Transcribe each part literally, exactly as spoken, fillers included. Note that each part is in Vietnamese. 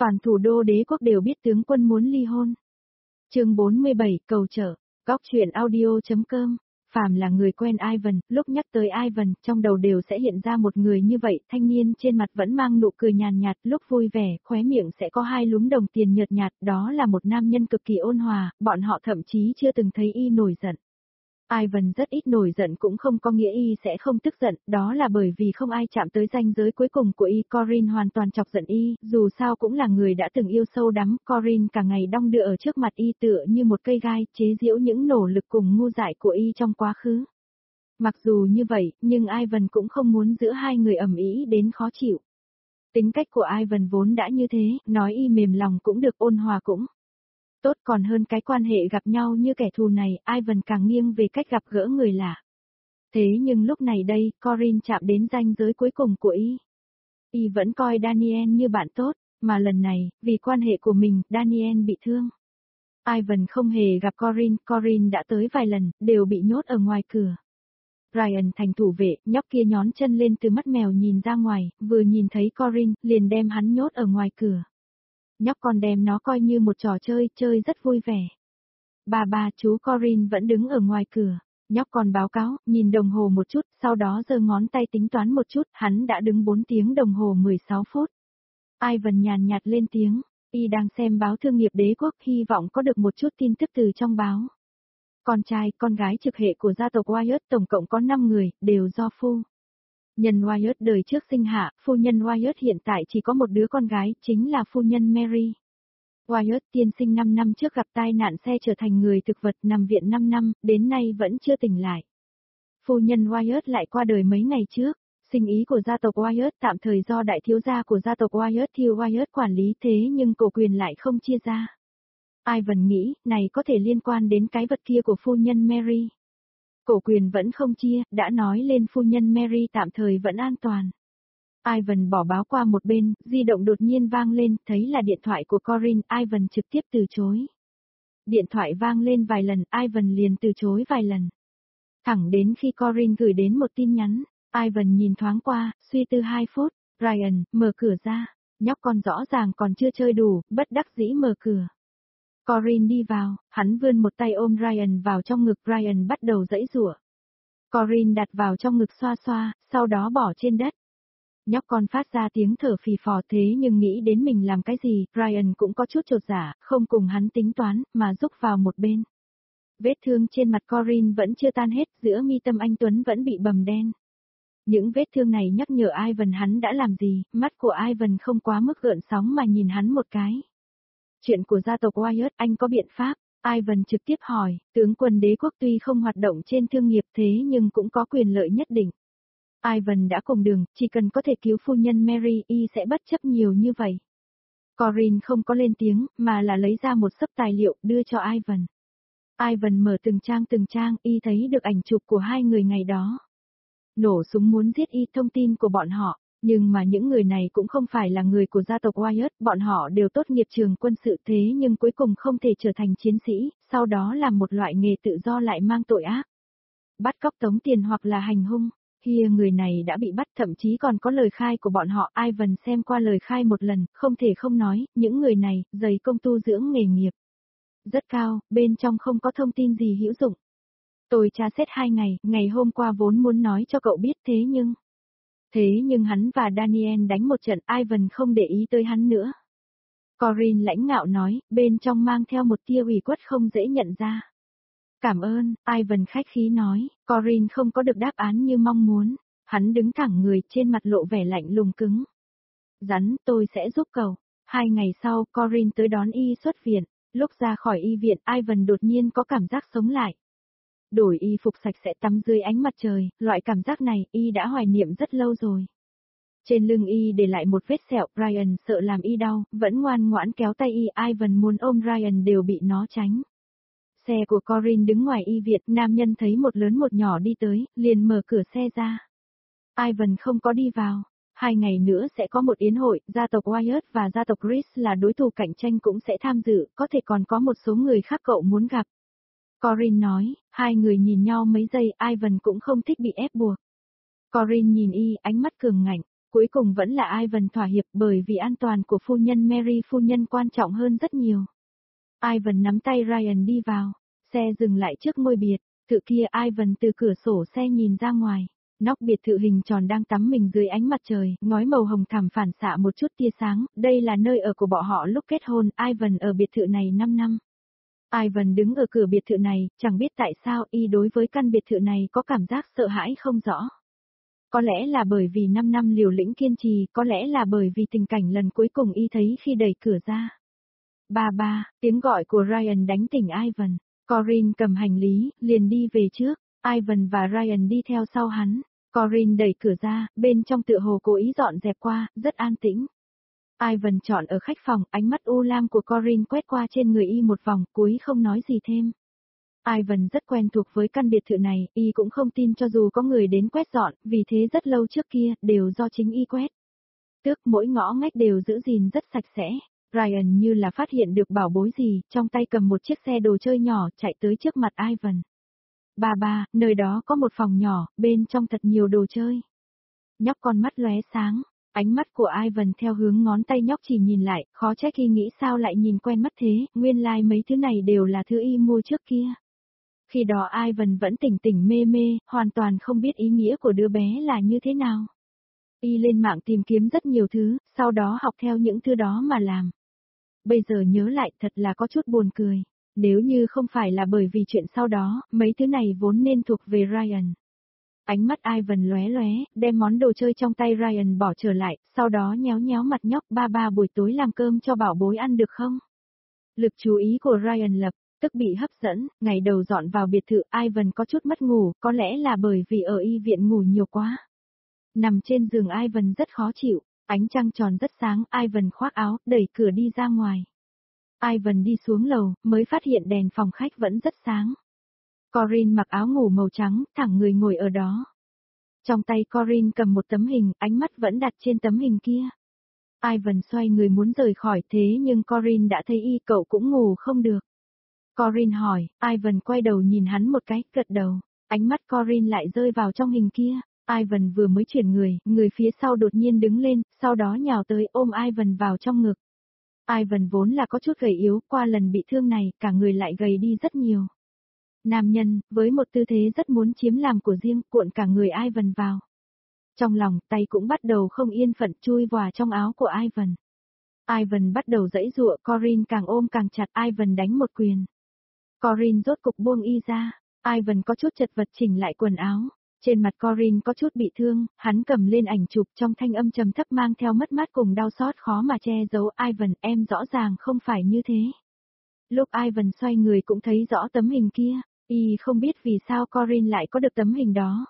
Toàn thủ đô đế quốc đều biết tướng quân muốn ly hôn. Chương bốn mươi bảy, cầu trợ. Góc truyện audio chấm com. Phàm là người quen Ivan, lúc nhắc tới Ivan, trong đầu đều sẽ hiện ra một người như vậy, thanh niên trên mặt vẫn mang nụ cười nhàn nhạt, lúc vui vẻ, khóe miệng sẽ có hai lúm đồng tiền nhợt nhạt, đó là một nam nhân cực kỳ ôn hòa, bọn họ thậm chí chưa từng thấy y nổi giận. Ivan rất ít nổi giận cũng không có nghĩa y sẽ không tức giận, đó là bởi vì không ai chạm tới ranh giới cuối cùng của y. Corinne hoàn toàn chọc giận y, dù sao cũng là người đã từng yêu sâu đắm, Corinne cả ngày đong đưa ở trước mặt y tựa như một cây gai, chế giễu những nỗ lực cùng ngu dại của y trong quá khứ. Mặc dù như vậy, nhưng Ivan cũng không muốn giữa hai người ầm ĩ đến khó chịu. Tính cách của Ivan vốn đã như thế, nói y mềm lòng cũng được, ôn hòa cũng tốt, còn hơn cái quan hệ gặp nhau như kẻ thù này. Ivan càng nghiêng về cách gặp gỡ người lạ. Thế nhưng lúc này đây, Corinne chạm đến ranh giới cuối cùng của y. Y vẫn coi Daniel như bạn tốt, mà lần này, vì quan hệ của mình, Daniel bị thương. Ivan không hề gặp Corinne, Corinne đã tới vài lần, đều bị nhốt ở ngoài cửa. Ryan thành thủ vệ, nhóc kia nhón chân lên từ mắt mèo nhìn ra ngoài, vừa nhìn thấy Corinne, liền đem hắn nhốt ở ngoài cửa. Nhóc còn đem nó coi như một trò chơi, chơi rất vui vẻ. Bà bà, chú Corinne vẫn đứng ở ngoài cửa. Nhóc còn báo cáo, nhìn đồng hồ một chút, sau đó giơ ngón tay tính toán một chút, hắn đã đứng bốn tiếng đồng hồ mười sáu phút. Ivan nhàn nhạt lên tiếng, y đang xem báo thương nghiệp đế quốc, hy vọng có được một chút tin tức từ trong báo. Con trai, con gái trực hệ của gia tộc Wyatt tổng cộng có năm người, đều do phu nhân Wyatt đời trước sinh hạ. Phu nhân Wyatt hiện tại chỉ có một đứa con gái, chính là phu nhân Mary. Wyatt tiên sinh năm năm trước gặp tai nạn xe trở thành người thực vật, nằm viện năm năm, đến nay vẫn chưa tỉnh lại. Phu nhân Wyatt lại qua đời mấy ngày trước. Sinh ý của gia tộc Wyatt tạm thời do đại thiếu gia của gia tộc Wyatt Hugh Wyatt quản lý, thế nhưng cổ quyền lại không chia ra. Ivan nghĩ, này có thể liên quan đến cái vật kia của phu nhân Mary. Cổ quyền vẫn không chia, đã nói lên phu nhân Mary tạm thời vẫn an toàn. Ivan bỏ báo qua một bên, di động đột nhiên vang lên, thấy là điện thoại của Corinne, Ivan trực tiếp từ chối. Điện thoại vang lên vài lần, Ivan liền từ chối vài lần. Thẳng đến khi Corinne gửi đến một tin nhắn, Ivan nhìn thoáng qua, suy tư hai phút, Ryan, mở cửa ra. Nhóc con rõ ràng còn chưa chơi đủ, bất đắc dĩ mở cửa. Corinne đi vào, hắn vươn một tay ôm Ryan vào trong ngực, Ryan bắt đầu giãy giụa. Corinne đặt vào trong ngực xoa xoa, sau đó bỏ trên đất. Nhóc con phát ra tiếng thở phì phò, thế nhưng nghĩ đến mình làm cái gì, Ryan cũng có chút chột dạ, không cùng hắn tính toán, mà rúc vào một bên. Vết thương trên mặt Corinne vẫn chưa tan hết, giữa mi tâm anh Tuấn vẫn bị bầm đen. Những vết thương này nhắc nhở Ivan hắn đã làm gì, mắt của Ivan không quá mức gợn sóng mà nhìn hắn một cái. Chuyện của gia tộc Wyatt, anh có biện pháp? Ivan trực tiếp hỏi, tướng quân đế quốc tuy không hoạt động trên thương nghiệp thế nhưng cũng có quyền lợi nhất định. Ivan đã cùng đường, chỉ cần có thể cứu phu nhân Mary, y sẽ bất chấp nhiều như vậy. Corinne không có lên tiếng, mà là lấy ra một xấp tài liệu, đưa cho Ivan. Ivan mở từng trang từng trang, y thấy được ảnh chụp của hai người ngày đó. Nổ súng muốn giết y, thông tin của bọn họ. Nhưng mà những người này cũng không phải là người của gia tộc Wyatt, bọn họ đều tốt nghiệp trường quân sự thế nhưng cuối cùng không thể trở thành chiến sĩ, sau đó làm một loại nghề tự do lại mang tội ác. Bắt cóc tống tiền hoặc là hành hung. Kia người này đã bị bắt, thậm chí còn có lời khai của bọn họ. Ivan xem qua lời khai một lần, không thể không nói, những người này, dày công tu dưỡng nghề nghiệp rất cao, bên trong không có thông tin gì hữu dụng. Tôi tra xét hai ngày, ngày hôm qua vốn muốn nói cho cậu biết thế nhưng... Thế nhưng hắn và Daniel đánh một trận, Ivan không để ý tới hắn nữa. Corinne lãnh ngạo nói, bên trong mang theo một tia ủy khuất không dễ nhận ra. Cảm ơn, Ivan khách khí nói, Corinne không có được đáp án như mong muốn. Hắn đứng thẳng người, trên mặt lộ vẻ lạnh lùng cứng. Rắn, tôi sẽ giúp cậu. Hai ngày sau, Corinne tới đón y xuất viện. Lúc ra khỏi y viện, Ivan đột nhiên có cảm giác sống lại. Đổi y phục sạch sẽ tắm dưới ánh mặt trời, loại cảm giác này y đã hoài niệm rất lâu rồi. Trên lưng y để lại một vết sẹo, Ryan sợ làm y đau, vẫn ngoan ngoãn kéo tay y, Ivan muốn ôm Ryan đều bị nó tránh. Xe của Corinne đứng ngoài y viện, nam nhân thấy một lớn một nhỏ đi tới, liền mở cửa xe ra. Ivan không có đi vào. Hai ngày nữa sẽ có một yến hội, gia tộc Wyatt và gia tộc Rees là đối thủ cạnh tranh cũng sẽ tham dự, có thể còn có một số người khác cậu muốn gặp. Corinne nói, hai người nhìn nhau mấy giây, Ivan cũng không thích bị ép buộc. Corinne nhìn y, ánh mắt cường ngạnh, Cuối cùng vẫn là Ivan thỏa hiệp bởi vì an toàn của phu nhân Mary phu nhân quan trọng hơn rất nhiều. Ivan nắm tay Ryan đi vào, xe dừng lại trước ngôi biệt thự kia. Ivan từ cửa sổ xe nhìn ra ngoài. Nóc biệt thự hình tròn đang tắm mình dưới ánh mặt trời, ngói màu hồng thẳm phản xạ một chút tia sáng, đây là nơi ở của bọn họ lúc kết hôn. Ivan ở biệt thự này năm năm. Ivan đứng ở cửa biệt thự này, chẳng biết tại sao y đối với căn biệt thự này có cảm giác sợ hãi không rõ. Có lẽ là bởi vì năm năm liều lĩnh kiên trì, có lẽ là bởi vì tình cảnh lần cuối cùng y thấy khi đẩy cửa ra. Ba ba, tiếng gọi của Ryan đánh tỉnh Ivan. Corinne cầm hành lý, liền đi về trước. Ivan và Ryan đi theo sau hắn. Corinne đẩy cửa ra, bên trong tựa hồ cố ý dọn dẹp qua, rất an tĩnh. Ivan chọn ở khách phòng, ánh mắt u lam của Corinne quét qua trên người y một vòng, cuối không nói gì thêm. Ivan rất quen thuộc với căn biệt thự này, y cũng không tin cho dù có người đến quét dọn, vì thế rất lâu trước kia, đều do chính y quét. Tước mỗi ngõ ngách đều giữ gìn rất sạch sẽ. Ryan như là phát hiện được bảo bối gì, trong tay cầm một chiếc xe đồ chơi nhỏ, chạy tới trước mặt Ivan. Ba ba, nơi đó có một phòng nhỏ, bên trong thật nhiều đồ chơi. Nhóc con mắt lóe sáng, ánh mắt của Ivan theo hướng ngón tay nhóc chỉ nhìn lại, khó trách khi nghĩ sao lại nhìn quen mắt thế, nguyên lai like mấy thứ này đều là thứ y mua trước kia. Khi đó Ivan vẫn tỉnh tỉnh mê mê, hoàn toàn không biết ý nghĩa của đứa bé là như thế nào. Y lên mạng tìm kiếm rất nhiều thứ, sau đó học theo những thứ đó mà làm. Bây giờ nhớ lại thật là có chút buồn cười. Nếu như không phải là bởi vì chuyện sau đó, mấy thứ này vốn nên thuộc về Ryan. Ánh mắt Ivan lóe lóe, đem món đồ chơi trong tay Ryan bỏ trở lại, sau đó nhéo nhéo mặt nhóc. Ba ba buổi tối làm cơm cho bảo bối ăn được không? Lực chú ý của Ryan lập tức bị hấp dẫn, ngày đầu dọn vào biệt thự, Ivan có chút mất ngủ, có lẽ là bởi vì ở y viện ngủ nhiều quá. Nằm trên giường Ivan rất khó chịu, ánh trăng tròn rất sáng, Ivan khoác áo, đẩy cửa đi ra ngoài. Ivan đi xuống lầu, mới phát hiện đèn phòng khách vẫn rất sáng. Corinne mặc áo ngủ màu trắng, thẳng người ngồi ở đó. Trong tay Corinne cầm một tấm hình, ánh mắt vẫn đặt trên tấm hình kia. Ivan xoay người muốn rời khỏi, thế nhưng Corinne đã thấy y, cậu cũng ngủ không được. Corinne hỏi, Ivan quay đầu nhìn hắn một cái, gật đầu. Ánh mắt Corinne lại rơi vào trong hình kia. Ivan vừa mới chuyển người, người phía sau đột nhiên đứng lên, sau đó nhào tới ôm Ivan vào trong ngực. Ivan vốn là có chút gầy yếu, qua lần bị thương này, cả người lại gầy đi rất nhiều. Nam nhân, với một tư thế rất muốn chiếm làm của riêng, cuộn cả người Ivan vào. Trong lòng, tay cũng bắt đầu không yên phận chui vào trong áo của Ivan. Ivan bắt đầu giãy giụa, Corinne càng ôm càng chặt, Ivan đánh một quyền. Corinne rốt cục buông y ra, Ivan có chút chật vật chỉnh lại quần áo. Trên mặt Corinne có chút bị thương, hắn cầm lên ảnh chụp trong thanh âm trầm thấp mang theo mất mát cùng đau xót khó mà che giấu. Ivan, em rõ ràng không phải như thế. Lúc Ivan xoay người cũng thấy rõ tấm hình kia, y không biết vì sao Corinne lại có được tấm hình đó.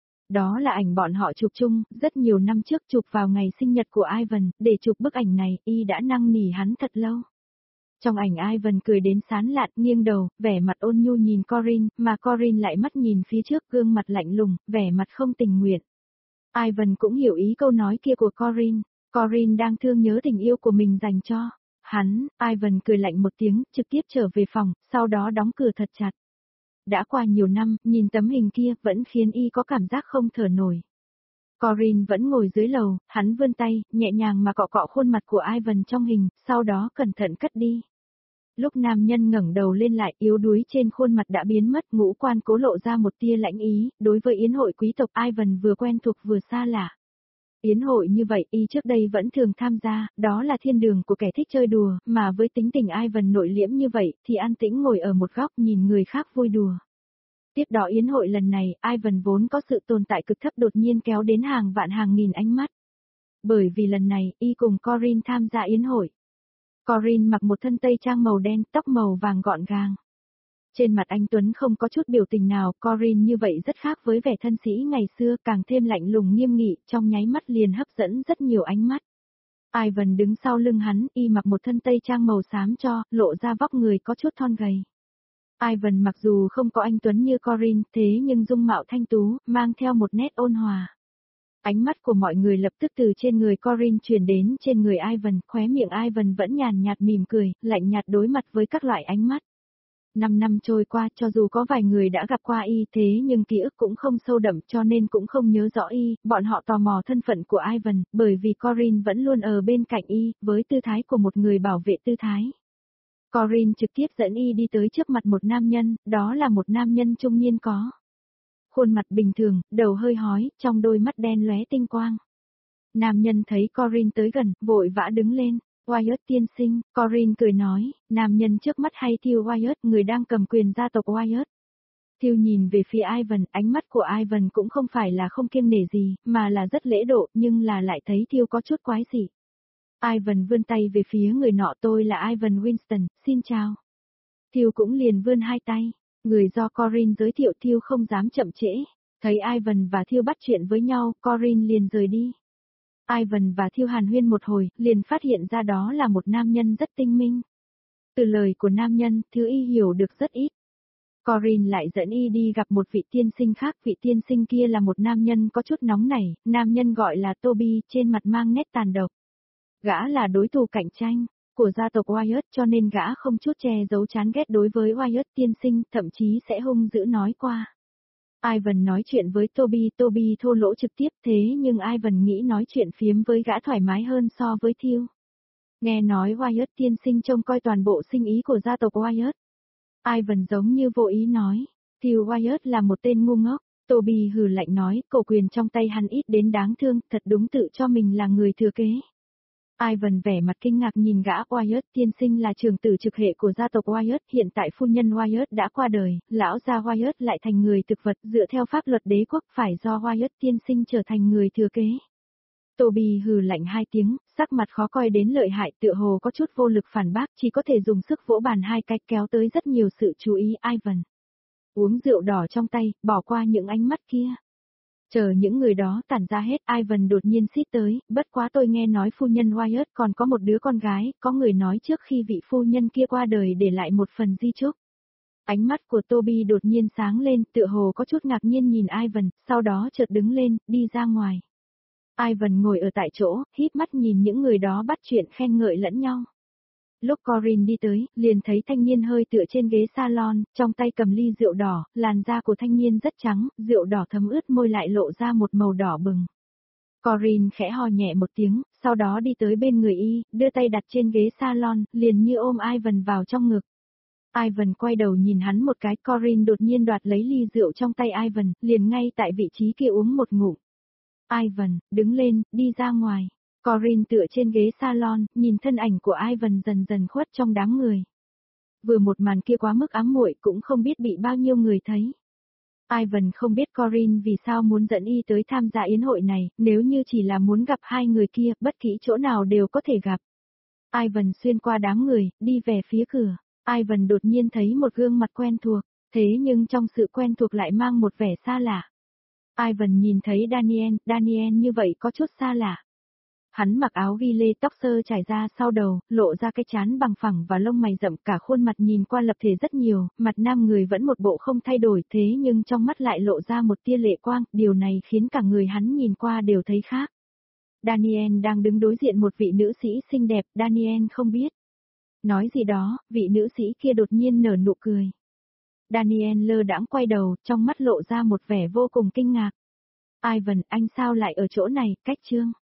Đó là ảnh bọn họ chụp chung, rất nhiều năm trước chụp vào ngày sinh nhật của Ivan, để chụp bức ảnh này, y đã năn nỉ hắn thật lâu. Trong ảnh Ivan cười đến sán lạn, nghiêng đầu, vẻ mặt ôn nhu nhìn Corinne, mà Corinne lại mắt nhìn phía trước, gương mặt lạnh lùng, vẻ mặt không tình nguyện. Ivan cũng hiểu ý câu nói kia của Corinne, Corinne đang thương nhớ tình yêu của mình dành cho hắn. Ivan cười lạnh một tiếng, trực tiếp trở về phòng, sau đó đóng cửa thật chặt. Đã qua nhiều năm, nhìn tấm hình kia, vẫn khiến y có cảm giác không thở nổi. Corinne vẫn ngồi dưới lầu, hắn vươn tay, nhẹ nhàng mà cọ cọ khuôn mặt của Ivan trong hình, sau đó cẩn thận cất đi. Lúc nam nhân ngẩng đầu lên lại, yếu đuối trên khuôn mặt đã biến mất, ngũ quan cố lộ ra một tia lãnh ý, đối với yến hội quý tộc Ivan vừa quen thuộc vừa xa lạ. Yến hội như vậy, y trước đây vẫn thường tham gia, đó là thiên đường của kẻ thích chơi đùa, mà với tính tình Ivan nội liễm như vậy, thì an tĩnh ngồi ở một góc nhìn người khác vui đùa. Tiếp đó yến hội lần này, Ivan vốn có sự tồn tại cực thấp đột nhiên kéo đến hàng vạn hàng nghìn ánh mắt. Bởi vì lần này, y cùng Corinne tham gia yến hội. Corinne mặc một thân tây trang màu đen, tóc màu vàng gọn gàng. Trên mặt anh Tuấn không có chút biểu tình nào, Corinne như vậy rất khác với vẻ thân sĩ ngày xưa, càng thêm lạnh lùng nghiêm nghị, trong nháy mắt liền hấp dẫn rất nhiều ánh mắt. Ivan đứng sau lưng hắn, y mặc một thân tây trang màu xám cho, lộ ra vóc người có chút thon gầy. Ivan mặc dù không có anh Tuấn như Corinne, thế nhưng dung mạo thanh tú, mang theo một nét ôn hòa. Ánh mắt của mọi người lập tức từ trên người Corinne chuyển đến trên người Ivan, khóe miệng Ivan vẫn nhàn nhạt mỉm cười, lạnh nhạt đối mặt với các loại ánh mắt. Năm năm trôi qua, cho dù có vài người đã gặp qua y thế nhưng ký ức cũng không sâu đậm cho nên cũng không nhớ rõ y, bọn họ tò mò thân phận của Ivan, bởi vì Corinne vẫn luôn ở bên cạnh y, với tư thái của một người bảo vệ tư thái. Corinne trực tiếp dẫn y đi tới trước mặt một nam nhân, đó là một nam nhân trung niên có khuôn mặt bình thường, đầu hơi hói, trong đôi mắt đen lóe tinh quang. Nam nhân thấy Corinne tới gần, vội vã đứng lên. Wyatt tiên sinh, Corinne cười nói, nam nhân trước mắt hay Theo Wyatt, người đang cầm quyền gia tộc Wyatt. Theo nhìn về phía Ivan, ánh mắt của Ivan cũng không phải là không kiêng nể gì, mà là rất lễ độ, nhưng là lại thấy Theo có chút quái dị. Ivan vươn tay về phía người nọ, tôi là Ivan Winston, xin chào. Theo cũng liền vươn hai tay, người do Corinne giới thiệu Theo không dám chậm trễ. Thấy Ivan và Theo bắt chuyện với nhau, Corinne liền rời đi. Ivan và Theo hàn huyên một hồi, liền phát hiện ra đó là một nam nhân rất tinh minh. Từ lời của nam nhân, Theo y hiểu được rất ít. Corinne lại dẫn y đi gặp một vị tiên sinh khác, vị tiên sinh kia là một nam nhân có chút nóng nảy, nam nhân gọi là Toby, trên mặt mang nét tàn độc. Gã là đối thủ cạnh tranh của gia tộc Wyatt cho nên gã không chút che giấu chán ghét đối với Wyatt tiên sinh, thậm chí sẽ hung dữ nói qua. Ivan nói chuyện với Toby, Toby thô lỗ trực tiếp thế nhưng Ivan nghĩ nói chuyện phiếm với gã thoải mái hơn so với Theo. Nghe nói Wyatt tiên sinh trông coi toàn bộ sinh ý của gia tộc Wyatt. Ivan giống như vô ý nói, Theo Wyatt là một tên ngu ngốc. Toby hừ lạnh nói, cổ quyền trong tay hắn ít đến đáng thương, thật đúng tự cho mình là người thừa kế. Ivan vẻ mặt kinh ngạc nhìn gã. Wyatt tiên sinh là trưởng tử trực hệ của gia tộc Wyatt, hiện tại phu nhân Wyatt đã qua đời, lão gia Wyatt lại thành người thực vật, dựa theo pháp luật đế quốc phải do Wyatt tiên sinh trở thành người thừa kế. Toby hừ lạnh hai tiếng, sắc mặt khó coi đến lợi hại, tựa hồ có chút vô lực phản bác, chỉ có thể dùng sức vỗ bàn hai cái kéo tới rất nhiều sự chú ý. Ivan uống rượu đỏ trong tay, bỏ qua những ánh mắt kia. Chờ những người đó tản ra hết, Ivan đột nhiên xít tới, bất quá tôi nghe nói phu nhân Wyatt còn có một đứa con gái, có người nói trước khi vị phu nhân kia qua đời để lại một phần di chúc. Ánh mắt của Toby đột nhiên sáng lên, tựa hồ có chút ngạc nhiên nhìn Ivan, sau đó chợt đứng lên, đi ra ngoài. Ivan ngồi ở tại chỗ, híp mắt nhìn những người đó bắt chuyện khen ngợi lẫn nhau. Lúc Corinne đi tới, liền thấy thanh niên hơi tựa trên ghế salon, trong tay cầm ly rượu đỏ, làn da của thanh niên rất trắng, rượu đỏ thấm ướt môi lại lộ ra một màu đỏ bừng. Corinne khẽ hò nhẹ một tiếng, sau đó đi tới bên người y, đưa tay đặt trên ghế salon, liền như ôm Ivan vào trong ngực. Ivan quay đầu nhìn hắn một cái, Corinne đột nhiên đoạt lấy ly rượu trong tay Ivan, liền ngay tại vị trí kia uống một ngụm. Ivan, đứng lên, đi ra ngoài. Corinne tựa trên ghế salon, nhìn thân ảnh của Ivan dần dần khuất trong đám người. Vừa một màn kia quá mức ám muội cũng không biết bị bao nhiêu người thấy. Ivan không biết Corinne vì sao muốn dẫn y tới tham gia yến hội này, nếu như chỉ là muốn gặp hai người kia, bất kỳ chỗ nào đều có thể gặp. Ivan xuyên qua đám người, đi về phía cửa. Ivan đột nhiên thấy một gương mặt quen thuộc, thế nhưng trong sự quen thuộc lại mang một vẻ xa lạ. Ivan nhìn thấy Daniel, Daniel như vậy có chút xa lạ. Hắn mặc áo ghi lê, tóc sơ trải ra sau đầu, lộ ra cái trán bằng phẳng và lông mày rậm, cả khuôn mặt nhìn qua lập thể rất nhiều, mặt nam người vẫn một bộ không thay đổi, thế nhưng trong mắt lại lộ ra một tia lệ quang, điều này khiến cả người hắn nhìn qua đều thấy khác. Daniel đang đứng đối diện một vị nữ sĩ xinh đẹp, Daniel không biết nói gì đó, vị nữ sĩ kia đột nhiên nở nụ cười. Daniel lơ đãng quay đầu, trong mắt lộ ra một vẻ vô cùng kinh ngạc. Ivan, anh sao lại ở chỗ này, cách chương.